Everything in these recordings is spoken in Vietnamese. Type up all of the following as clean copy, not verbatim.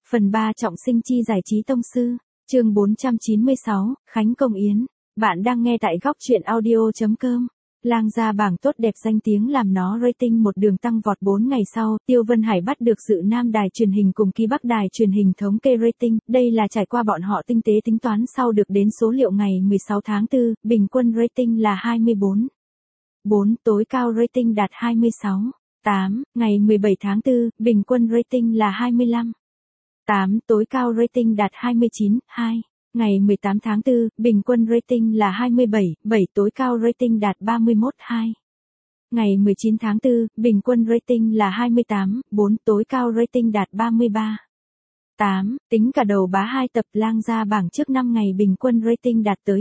Phần 3 trọng sinh chi giải trí tông sư, chương 496, Khánh Công Yến. Bạn đang nghe tại góc truyện audio.com. Lang gia bảng tốt đẹp danh tiếng làm nó rating một đường tăng vọt 4 ngày sau, Tiêu Vân Hải bắt được dự Nam đài truyền hình cùng Ki Bắc đài truyền hình thống kê rating, đây là trải qua bọn họ tinh tế tính toán sau được đến số liệu ngày 16 tháng 4, bình quân rating là 24.4, tối cao rating đạt 26.8, ngày 17 tháng 4, bình quân rating là 25.8, tối cao rating đạt 29.2. Ngày 18 tháng 4, bình quân rating là 27.7, tối cao rating đạt 31.2. Ngày 19 tháng 4, bình quân rating là 28.4, tối cao rating đạt 33.8. Tính cả đầu bá 2 tập Lang gia bảng trước 5 ngày bình quân rating đạt tới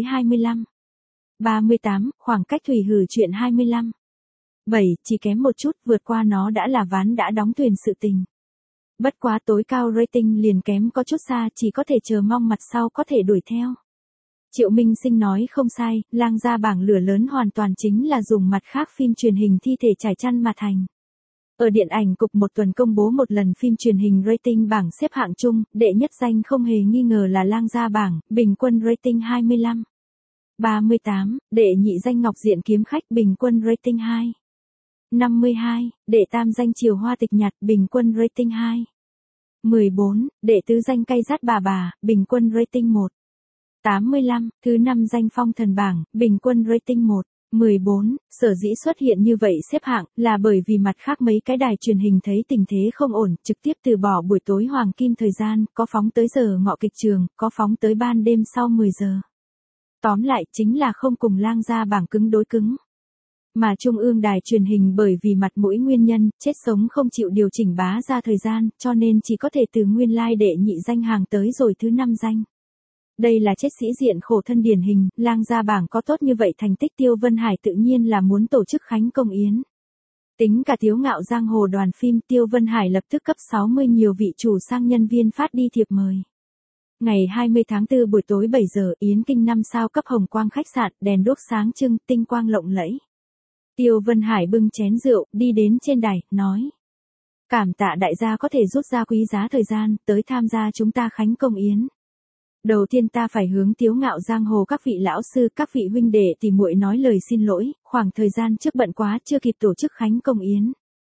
25.38, khoảng cách thủy hử chuyện 25.7, chỉ kém một chút vượt qua nó đã là ván đã đóng thuyền sự tình. Bất quá tối cao rating liền kém có chút xa, chỉ có thể chờ mong mặt sau có thể đuổi theo. Triệu Minh Sinh nói không sai, Lang gia bảng lửa lớn hoàn toàn chính là dùng mặt khác phim truyền hình thi thể trải chăn mà thành. Ở điện ảnh cục một tuần công bố một lần phim truyền hình rating bảng xếp hạng chung, đệ nhất danh không hề nghi ngờ là Lang gia bảng, bình quân rating 25.38, đệ nhị danh Ngọc Diện Kiếm Khách bình quân rating 2.52, đệ tam danh Chiều Hoa Tịch Nhạt bình quân rating 2.14, đệ tứ danh Cay Rát Bà, bình quân rating 1.85, thứ năm danh Phong Thần Bảng, bình quân rating 1.14, sở dĩ xuất hiện như vậy xếp hạng là bởi vì mặt khác mấy cái đài truyền hình thấy tình thế không ổn, trực tiếp từ bỏ buổi tối hoàng kim thời gian, có phóng tới giờ ngọ kịch trường, có phóng tới ban đêm sau 10 giờ. Tóm lại chính là không cùng Lang gia bảng cứng đối cứng. Mà Trung ương đài truyền hình bởi vì mặt mũi nguyên nhân, chết sống không chịu điều chỉnh bá ra thời gian, cho nên chỉ có thể từ nguyên lai đệ nhị danh hàng tới rồi thứ năm danh. Đây là chết sĩ diện khổ thân điển hình, Lang gia bảng có tốt như vậy thành tích Tiêu Vân Hải tự nhiên là muốn tổ chức Khánh Công Yến. Tính cả Tiếu Ngạo Giang Hồ đoàn phim, Tiêu Vân Hải lập tức cấp 60 nhiều vị chủ sang nhân viên phát đi thiệp mời. Ngày 20 tháng 4 buổi tối 7 giờ, Yến Kinh 5 sao cấp Hồng Quang khách sạn, đèn đuốc sáng trưng, tinh quang lộng lẫy. Tiêu Vân Hải bưng chén rượu, đi đến trên đài, nói. Cảm tạ đại gia có thể rút ra quý giá thời gian, tới tham gia chúng ta Khánh Công Yến. Đầu tiên ta phải hướng Tiếu Ngạo Giang Hồ các vị lão sư, các vị huynh đệ tỷ muội nói lời xin lỗi, khoảng thời gian trước bận quá chưa kịp tổ chức Khánh Công Yến.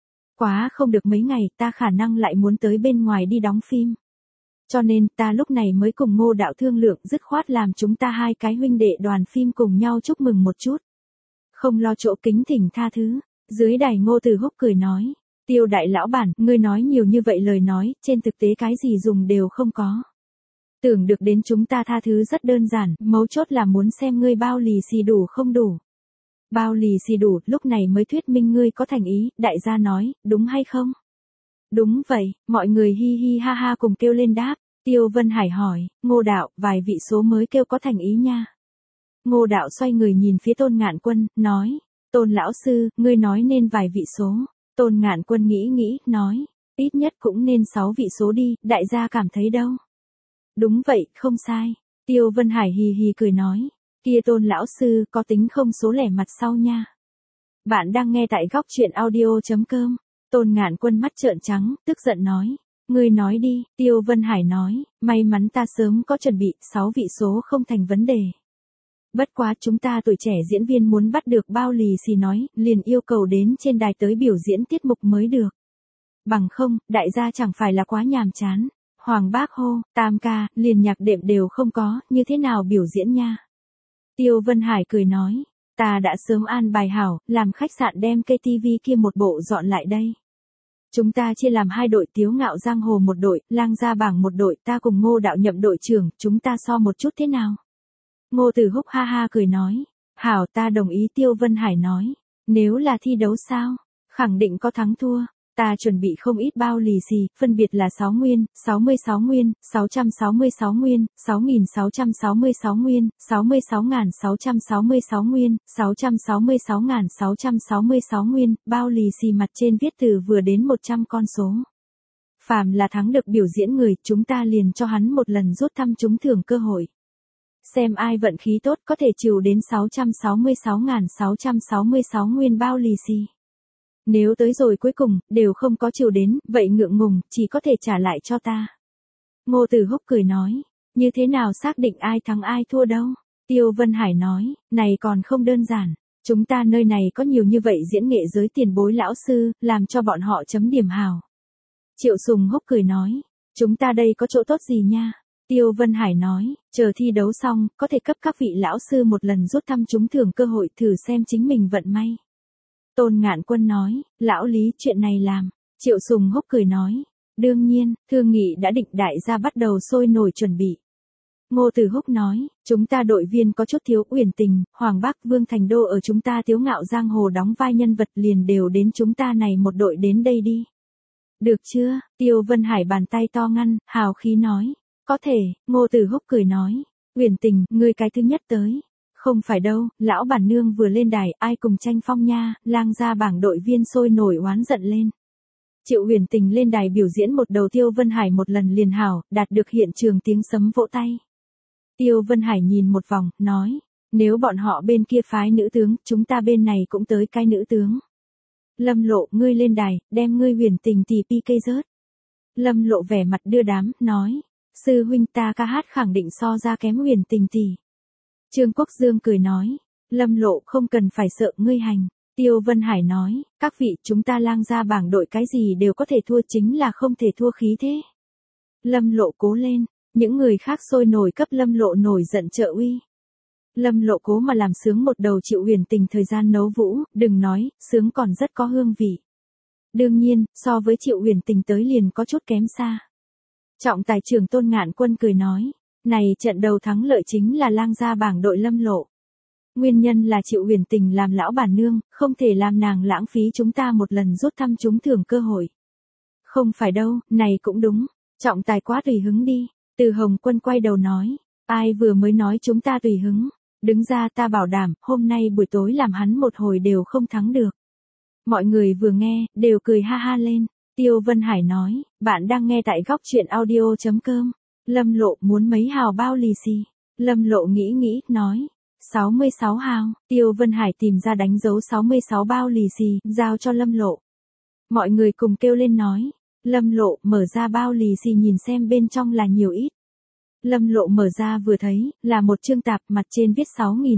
Quá không được mấy ngày, ta khả năng lại muốn tới bên ngoài đi đóng phim. Cho nên, ta lúc này mới cùng Ngô đạo thương lượng dứt khoát làm chúng ta hai cái huynh đệ đoàn phim cùng nhau chúc mừng một chút. Không lo chỗ kính thỉnh tha thứ. Dưới đài Ngô Từ Húc cười nói. Tiêu đại lão bản, ngươi nói nhiều như vậy lời nói, trên thực tế cái gì dùng đều không có. Tưởng được đến chúng ta tha thứ rất đơn giản, mấu chốt là muốn xem ngươi bao lì xì đủ không đủ. Bao lì xì đủ, lúc này mới thuyết minh ngươi có thành ý, đại gia nói, đúng hay không? Đúng vậy, mọi người hi hi ha ha cùng kêu lên đáp. Tiêu Vân Hải hỏi, Ngô đạo, vài vị số mới kêu có thành ý nha. Ngô đạo xoay người nhìn phía Tôn Ngạn Quân, nói, Tôn lão sư, ngươi nói nên vài vị số. Tôn Ngạn Quân nghĩ, nói, ít nhất cũng nên 6 vị số đi, đại gia cảm thấy đâu. Đúng vậy, không sai. Tiêu Vân Hải hì hì cười nói, kia Tôn lão sư có tính không số lẻ mặt sau nha. Bạn đang nghe tại góc truyện audio.com. Tôn Ngạn Quân mắt trợn trắng, tức giận nói. Ngươi nói đi, Tiêu Vân Hải nói, may mắn ta sớm có chuẩn bị, 6 vị số không thành vấn đề. Bất quá chúng ta tuổi trẻ diễn viên muốn bắt được bao lì xì nói, liền yêu cầu đến trên đài tới biểu diễn tiết mục mới được. Bằng không, đại gia chẳng phải là quá nhàm chán. Hoàng bác hô, tam ca, liền nhạc đệm đều không có, như thế nào biểu diễn nha. Tiêu Vân Hải cười nói, ta đã sớm an bài hảo, làm khách sạn đem cây tivi kia một bộ dọn lại đây. Chúng ta chia làm 2 đội, Tiếu Ngạo Giang Hồ một đội, Lang gia bảng một đội, ta cùng Ngô đạo nhậm đội trưởng, chúng ta so một chút thế nào? Ngô Từ Húc ha ha cười nói, hảo ta đồng ý. Tiêu Vân Hải nói, nếu là thi đấu sao? Khẳng định có thắng thua. Ta chuẩn bị không ít bao lì xì, phân biệt là 6 nguyên, 66 nguyên, 666 nguyên, 6.666 nguyên, 66.666 nguyên, 666.666 nguyên, bao lì xì mặt trên viết từ vừa đến 100 con số. Phàm là thắng được biểu diễn người, chúng ta liền cho hắn một lần rút thăm trúng thưởng cơ hội. Xem ai vận khí tốt có thể trừ đến 666.666 nguyên bao lì xì. Nếu tới rồi cuối cùng, đều không có chiều đến, vậy ngượng ngùng, chỉ có thể trả lại cho ta. Ngô Tử Húc cười nói, như thế nào xác định ai thắng ai thua đâu? Tiêu Vân Hải nói, này còn không đơn giản. Chúng ta nơi này có nhiều như vậy diễn nghệ giới tiền bối lão sư, làm cho bọn họ chấm điểm hảo. Triệu Sùng Húc cười nói, chúng ta đây có chỗ tốt gì nha? Tiêu Vân Hải nói, chờ thi đấu xong, có thể cấp các vị lão sư một lần rút thăm trúng thưởng cơ hội thử xem chính mình vận may. Tôn Ngạn Quân nói, lão Lý chuyện này làm. Triệu Sùng Húc cười nói, đương nhiên, thương nghị đã định đại gia bắt đầu sôi nổi chuẩn bị. Ngô Tử Húc nói, chúng ta đội viên có chút thiếu Uyển Tình, Hoàng Bắc Vương Thành Đô ở chúng ta Tiếu Ngạo Giang Hồ đóng vai nhân vật liền đều đến chúng ta này một đội đến đây đi. Được chưa? Tiêu Vân Hải bàn tay to ngăn, hào khí nói. Có thể, Ngô Tử Húc cười nói. Uyển Tình, ngươi cái thứ nhất tới. Không phải đâu, lão bản nương vừa lên đài, ai cùng tranh phong nha, lang ra bảng đội viên sôi nổi oán giận lên. Triệu Uyển Tình lên đài biểu diễn một đầu Tiêu Vân Hải một lần liền hảo, đạt được hiện trường tiếng sấm vỗ tay. Tiêu Vân Hải nhìn một vòng, nói, nếu bọn họ bên kia phái nữ tướng, chúng ta bên này cũng tới cái nữ tướng. Lâm Lộ, ngươi lên đài, đem ngươi Uyển Tình tỷ PK rớt. Lâm Lộ vẻ mặt đưa đám, nói, sư huynh ta ca hát khẳng định so ra kém Uyển Tình tỷ. Trương Quốc Dương cười nói, Lâm Lộ không cần phải sợ ngươi hành. Tiêu Vân Hải nói, các vị chúng ta lang ra bảng đội cái gì đều có thể thua chính là không thể thua khí thế. Lâm Lộ cố lên, những người khác sôi nổi cấp Lâm Lộ nổi giận trợ uy. Lâm Lộ cố mà làm sướng một đầu Triệu Uyển Tình thời gian nấu vũ, đừng nói, sướng còn rất có hương vị. Đương nhiên, so với Triệu Uyển Tình tới liền có chút kém xa. Trọng tài trưởng Tôn Ngạn Quân cười nói, này trận đầu thắng lợi chính là lang gia bảng đội Lâm Lộ. Nguyên nhân là Triệu Uyển Tình làm lão bản nương, không thể làm nàng lãng phí chúng ta một lần rút thăm trúng thưởng cơ hội. Không phải đâu, này cũng đúng. Trọng tài quá tùy hứng đi. Từ Hồng Quân quay đầu nói, ai vừa mới nói chúng ta tùy hứng. Đứng ra ta bảo đảm, hôm nay buổi tối làm hắn một hồi đều không thắng được. Mọi người vừa nghe, đều cười ha ha lên. Tiêu Vân Hải nói, bạn đang nghe tại góc truyện audio.com. Lâm Lộ muốn mấy hào bao lì xì. Lâm Lộ nghĩ, nói, 66 hào. Tiêu Vân Hải tìm ra đánh dấu 66 bao lì xì, giao cho Lâm Lộ. Mọi người cùng kêu lên nói, Lâm Lộ mở ra bao lì xì nhìn xem bên trong là nhiều ít. Lâm Lộ mở ra vừa thấy, là một chương tạp mặt trên viết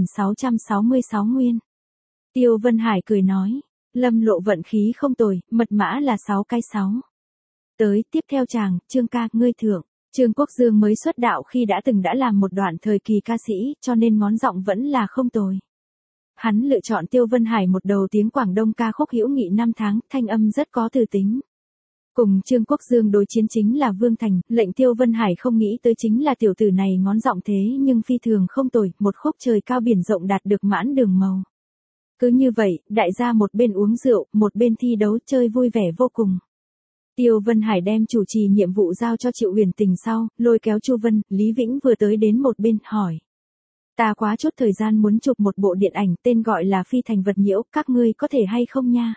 6.666 nguyên. Tiêu Vân Hải cười nói, Lâm Lộ vận khí không tồi, mật mã là 6 cái 6. Tới, tiếp theo chàng, Trương ca, ngươi thưởng. Trương Quốc Dương mới xuất đạo khi đã làm một đoạn thời kỳ ca sĩ, cho nên ngón giọng vẫn là không tồi. Hắn lựa chọn Tiêu Vân Hải một đầu tiếng Quảng Đông ca khúc hữu nghị năm tháng, thanh âm rất có từ tính. Cùng Trương Quốc Dương đối chiến chính là Vương Thành, lệnh Tiêu Vân Hải không nghĩ tới chính là tiểu tử này ngón giọng thế nhưng phi thường không tồi, một khúc trời cao biển rộng đạt được mãn đường màu. Cứ như vậy, đại gia một bên uống rượu, một bên thi đấu chơi vui vẻ vô cùng. Tiêu Vân Hải đem chủ trì nhiệm vụ giao cho Triệu Uyển Tình sau, lôi kéo Chu Vân, Lý Vĩnh vừa tới đến một bên, hỏi. Ta quá chút thời gian muốn chụp một bộ điện ảnh tên gọi là Phi Thành Vật Nhiễu, các ngươi có thể hay không nha?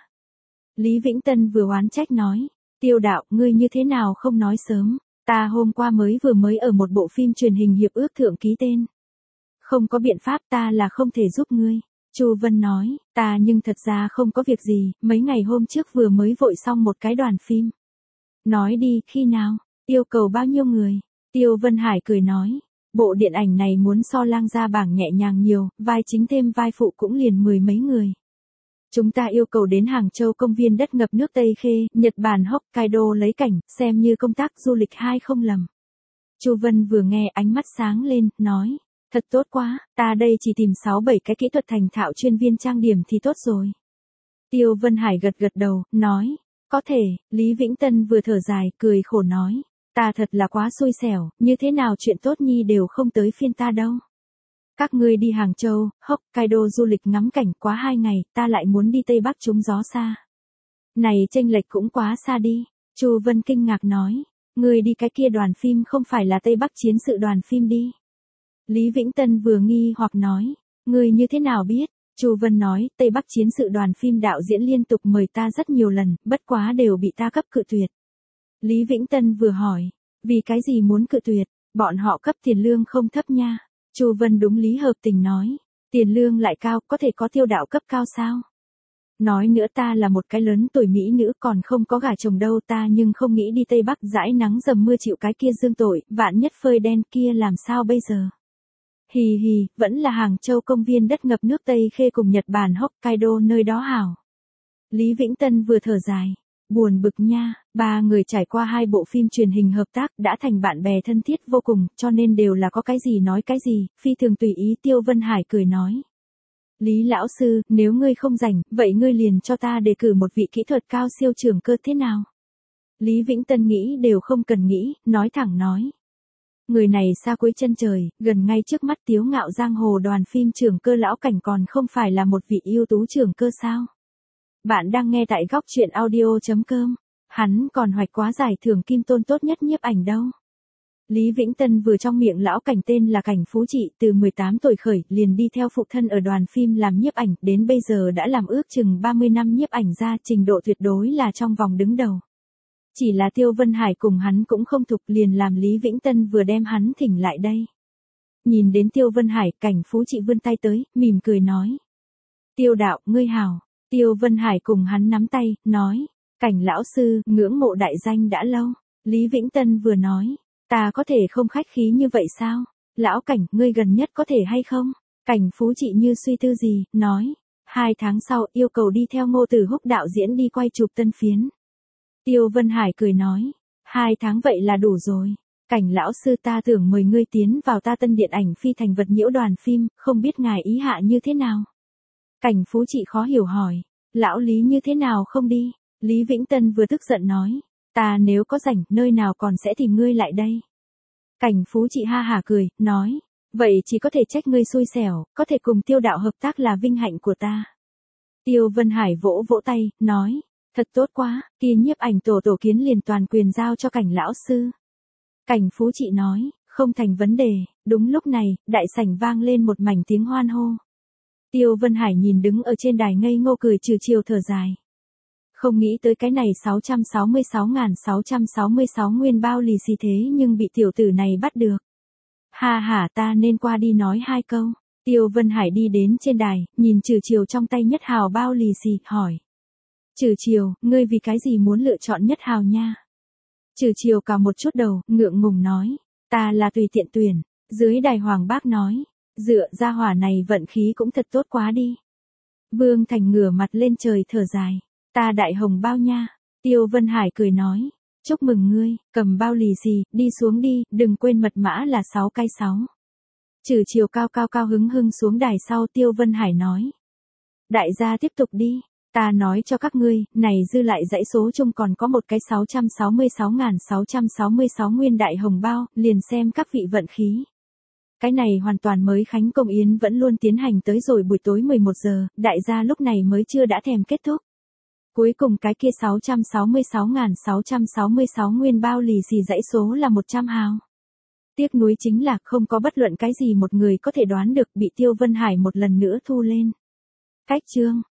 Lý Vĩnh Tân vừa oán trách nói. Tiêu đạo, ngươi như thế nào không nói sớm, ta hôm qua vừa mới ở một bộ phim truyền hình hiệp ước thượng ký tên. Không có biện pháp ta là không thể giúp ngươi. Chu Vân nói, ta nhưng thật ra không có việc gì, mấy ngày hôm trước vừa mới vội xong một cái đoàn phim. Nói đi, khi nào, yêu cầu bao nhiêu người? Tiêu Vân Hải cười nói, bộ điện ảnh này muốn so lang gia bảng nhẹ nhàng nhiều, vai chính thêm vai phụ cũng liền 10 mấy người. Chúng ta yêu cầu đến Hàng Châu công viên đất ngập nước Tây Khê, Nhật Bản Hokkaido lấy cảnh, xem như công tác du lịch hay không lầm. Chu Vân vừa nghe ánh mắt sáng lên, nói, thật tốt quá, ta đây chỉ tìm 6-7 cái kỹ thuật thành thạo chuyên viên trang điểm thì tốt rồi. Tiêu Vân Hải gật đầu, nói, có thể. Lý Vĩnh Tân vừa thở dài, cười khổ nói, ta thật là quá xui xẻo, như thế nào chuyện tốt nhi đều không tới phiên ta đâu. Các ngươi đi Hàng Châu, Hokkaido du lịch ngắm cảnh quá 2 ngày, ta lại muốn đi Tây Bắc trúng gió xa. Này chênh lệch cũng quá xa đi. Chu Vân kinh ngạc nói, ngươi đi cái kia đoàn phim không phải là Tây Bắc chiến sự đoàn phim đi. Lý Vĩnh Tân vừa nghi hoặc nói, ngươi như thế nào biết? Chu Vân nói, Tây Bắc chiến sự đoàn phim đạo diễn liên tục mời ta rất nhiều lần, bất quá đều bị ta cấp cự tuyệt. Lý Vĩnh Tân vừa hỏi, vì cái gì muốn cự tuyệt, bọn họ cấp tiền lương không thấp nha. Chu Vân đúng lý hợp tình nói, tiền lương lại cao, có thể có Tiêu đạo cấp cao sao? Nói nữa ta là một cái lớn tuổi mỹ nữ còn không có gả chồng đâu ta nhưng không nghĩ đi Tây Bắc dãi nắng dầm mưa chịu cái kia dương tội, vạn nhất phơi đen kia làm sao bây giờ. Hì hì, vẫn là Hàng Châu công viên đất ngập nước Tây Khê cùng Nhật Bản Hokkaido nơi đó hảo. Lý Vĩnh Tân vừa thở dài. Buồn bực nha, ba người trải qua 2 bộ phim truyền hình hợp tác đã thành bạn bè thân thiết vô cùng, cho nên đều là có cái gì nói cái gì, phi thường tùy ý. Tiêu Vân Hải cười nói. Lý lão sư, nếu ngươi không rảnh, vậy ngươi liền cho ta đề cử một vị kỹ thuật cao siêu trưởng cơ thế nào? Lý Vĩnh Tân nghĩ đều không cần nghĩ, nói thẳng nói. Người này xa cuối chân trời, gần ngay trước mắt tiếu ngạo giang hồ đoàn phim trưởng cơ lão cảnh còn không phải là một vị ưu tú trưởng cơ sao? Bạn đang nghe tại góc truyện audio.com, hắn còn hoạch quá giải thưởng Kim Tôn tốt nhất nhiếp ảnh đâu. Lý Vĩnh Tân vừa trong miệng lão cảnh tên là Cảnh Phú Trị, từ 18 tuổi khởi liền đi theo phụ thân ở đoàn phim làm nhiếp ảnh, đến bây giờ đã làm ước chừng 30 năm nhiếp ảnh ra, trình độ tuyệt đối là trong vòng đứng đầu. Chỉ là Tiêu Vân Hải cùng hắn cũng không thục, liền làm Lý Vĩnh Tân vừa đem hắn thỉnh lại đây. Nhìn đến Tiêu Vân Hải, Cảnh Phú Trị vươn tay tới, mỉm cười nói. Tiêu đạo, ngươi hảo. Tiêu Vân Hải cùng hắn nắm tay, nói. Cảnh lão sư, ngưỡng mộ đại danh đã lâu. Lý Vĩnh Tân vừa nói. Ta có thể không khách khí như vậy sao? Lão Cảnh, ngươi gần nhất có thể hay không? Cảnh Phú Trị như suy tư gì, nói. 2 tháng sau, yêu cầu đi theo Ngô Tử Húc đạo diễn đi quay chụp tân phiến. Tiêu Vân Hải cười nói. 2 tháng vậy là đủ rồi. Cảnh lão sư ta tưởng mời ngươi tiến vào ta tân điện ảnh phi thành vật nhiễu đoàn phim, không biết ngài ý hạ như thế nào? Cảnh Phú Trị khó hiểu hỏi. Lão Lý như thế nào không đi? Lý Vĩnh Tân vừa tức giận nói. Ta nếu có rảnh, nơi nào còn sẽ tìm ngươi lại đây? Cảnh Phú Trị ha hả cười, nói. Vậy chỉ có thể trách ngươi xui xẻo, có thể cùng Tiêu đạo hợp tác là vinh hạnh của ta. Tiêu Vân Hải vỗ vỗ tay, nói. Thật tốt quá, kia nhiếp ảnh tổ kiến liền toàn quyền giao cho Cảnh lão sư. Cảnh Phú Trị nói, không thành vấn đề. Đúng lúc này, đại sảnh vang lên một mảnh tiếng hoan hô. Tiêu Vân Hải nhìn đứng ở trên đài ngây ngô cười trừ chiều thở dài. Không nghĩ tới cái này 666.666 nguyên bao lì xì thế nhưng bị tiểu tử này bắt được. Ha ha, ta nên qua đi nói 2 câu. Tiêu Vân Hải đi đến trên đài, nhìn trừ chiều trong tay nhất hào bao lì xì, hỏi. Trừ chiều, ngươi vì cái gì muốn lựa chọn nhất hào nha? Trừ chiều cào một chút đầu, ngượng ngùng nói. Ta là tùy tiện tuyển. Dưới đài Hoàng Bác nói. Dựa ra hỏa này vận khí cũng thật tốt quá đi. Vương Thành ngửa mặt lên trời thở dài. Ta đại hồng bao nha. Tiêu Vân Hải cười nói. Chúc mừng ngươi, cầm bao lì xì, đi xuống đi, đừng quên mật mã là 6 cái 6. Trừ chiều cao hứng xuống đài sau. Tiêu Vân Hải nói. Đại gia tiếp tục đi. Ta nói cho các ngươi, này dư lại dãy số chung còn có một cái 666.666 nguyên đại hồng bao, liền xem các vị vận khí. Cái này hoàn toàn mới khánh công yến vẫn luôn tiến hành tới rồi buổi tối 11 giờ, đại gia lúc này mới chưa đã thèm kết thúc. Cuối cùng cái kia 666.666 nguyên bao lì xì dãy số là 100 hào. Tiếc nuối chính là không có bất luận cái gì một người có thể đoán được, bị Tiêu Vân Hải một lần nữa thu lên. Cách chương